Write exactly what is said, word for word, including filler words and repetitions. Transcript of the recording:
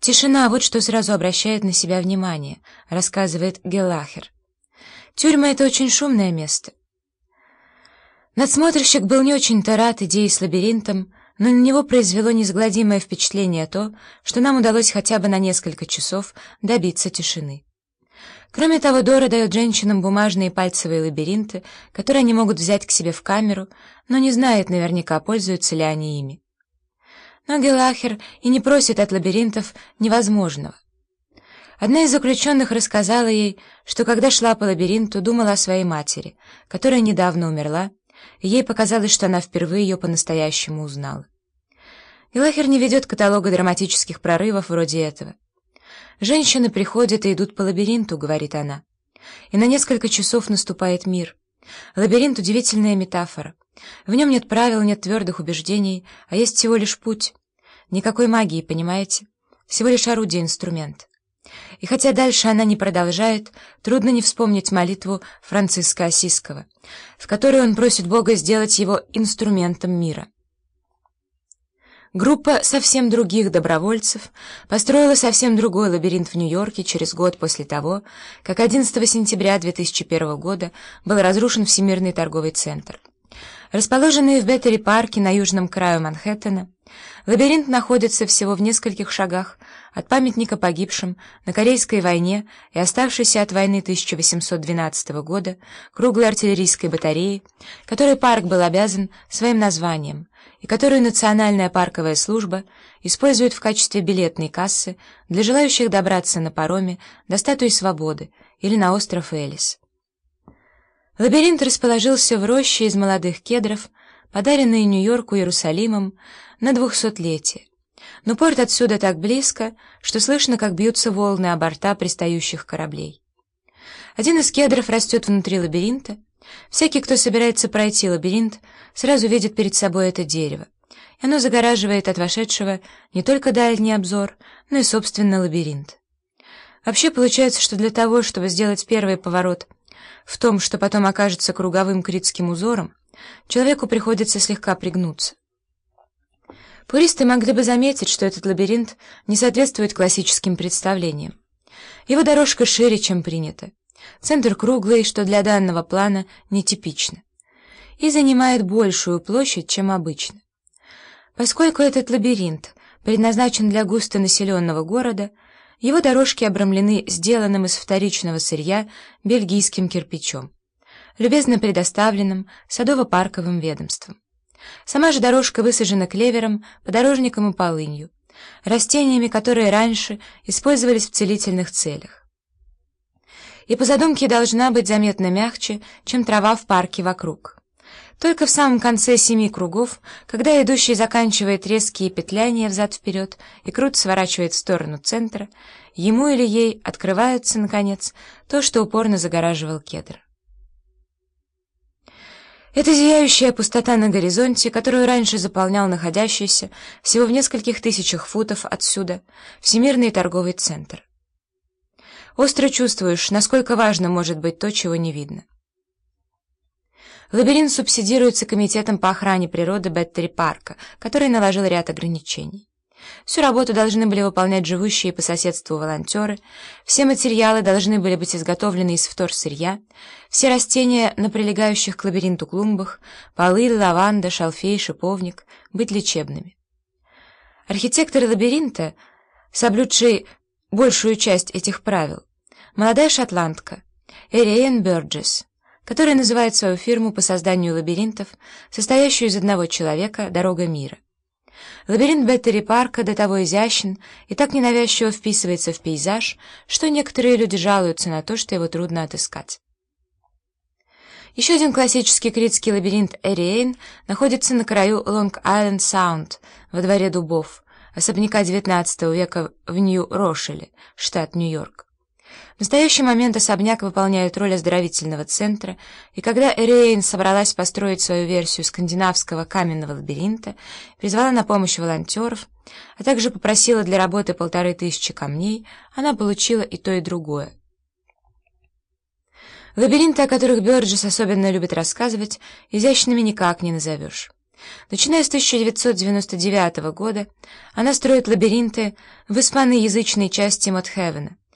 Тишина — вот что сразу обращает на себя внимание, рассказывает Геллахер. Тюрьма — это очень шумное место. Надсмотрщик был не очень-то рад идее с лабиринтом, но на него произвело неизгладимое впечатление то, что нам удалось хотя бы на несколько часов добиться тишины. Кроме того, Дора дает женщинам бумажные пальцевые лабиринты, которые они могут взять к себе в камеру, но не знает наверняка, пользуются ли они ими. Но Геллахер и не просит от лабиринтов невозможного. Одна из заключенных рассказала ей, что когда шла по лабиринту, думала о своей матери, которая недавно умерла, и ей показалось, что она впервые ее по-настоящему узнала. Геллахер не ведет каталога драматических прорывов вроде этого. «Женщины приходят и идут по лабиринту», — говорит она, и на несколько часов наступает мир. Лабиринт — удивительная метафора. В нем нет правил, нет твердых убеждений, а есть всего лишь путь. Никакой магии, понимаете? Всего лишь орудие, инструмент. И хотя дальше она не продолжает, трудно не вспомнить молитву Франциска Ассизского, в которой он просит Бога сделать его инструментом мира. Группа совсем других добровольцев построила совсем другой лабиринт в Нью-Йорке через год после того, как одиннадцатого сентября две тысячи первого года был разрушен Всемирный торговый центр. Расположенный в Беттери-парке на южном краю Манхэттена, лабиринт находится всего в нескольких шагах от памятника погибшим на Корейской войне и оставшейся от войны тысяча восемьсот двенадцатого года круглой артиллерийской батареи, которой парк был обязан своим названием, и которую Национальная парковая служба использует в качестве билетной кассы для желающих добраться на пароме до Статуи Свободы или на остров Элис. Лабиринт расположился в роще из молодых кедров, подаренной Нью-Йорку Иерусалимом на двухсотлетие. Но порт отсюда так близко, что слышно, как бьются волны о борта пристающих кораблей. Один из кедров растет внутри лабиринта. Всякий, кто собирается пройти лабиринт, сразу видит перед собой это дерево, и оно загораживает от вошедшего не только дальний обзор, но и, собственно, лабиринт. Вообще получается, что для того, чтобы сделать первый поворот в том, что потом окажется круговым критским узором, человеку приходится слегка пригнуться. Пуристы могли бы заметить, что этот лабиринт не соответствует классическим представлениям. Его дорожка шире, чем принято. Центр круглый, что для данного плана нетипично, и занимает большую площадь, чем обычно. Поскольку этот лабиринт предназначен для густонаселенного города, его дорожки обрамлены сделанным из вторичного сырья бельгийским кирпичом, любезно предоставленным садово-парковым ведомством. Сама же дорожка высажена клевером, подорожником и полынью, растениями, которые раньше использовались в целительных целях. И по задумке должна быть заметно мягче, чем трава в парке вокруг. Только в самом конце семи кругов, когда идущий заканчивает резкие петляния взад-вперед и круто сворачивает в сторону центра, ему или ей открывается, наконец, то, что упорно загораживал кедр. Это зияющая пустота на горизонте, которую раньше заполнял находящийся всего в нескольких тысячах футов отсюда Всемирный торговый центр. Остро чувствуешь, насколько важно может быть то, чего не видно. Лабиринт субсидируется Комитетом по охране природы Беттери-парка, который наложил ряд ограничений. Всю работу должны были выполнять живущие по соседству волонтеры, все материалы должны были быть изготовлены из вторсырья, все растения на прилегающих к лабиринту клумбах, полынь, лаванда, шалфей, шиповник, быть лечебными. Архитектор лабиринта, соблюдший большую часть этих правил, молодая шотландка Эриэн Бёрджес, которая называет свою фирму по созданию лабиринтов, состоящую из одного человека, «Дорога мира». Лабиринт Беттери-парка до того изящен и так ненавязчиво вписывается в пейзаж, что некоторые люди жалуются на то, что его трудно отыскать. Еще один классический критский лабиринт Эриэн находится на краю Лонг-Айленд-Саунд, во дворе дубов, особняка девятнадцатого века в Нью-Рошеле, штат Нью-Йорк. В настоящий момент особняк выполняет роль оздоровительного центра, и когда Эриэн собралась построить свою версию скандинавского каменного лабиринта, призвала на помощь волонтеров, а также попросила для работы полторы тысячи камней, она получила и то, и другое. Лабиринты, о которых Бёрджес особенно любит рассказывать, изящными никак не назовешь. Начиная с тысяча девятьсот девяносто девятого года она строит лабиринты в испаноязычной части Модхевена,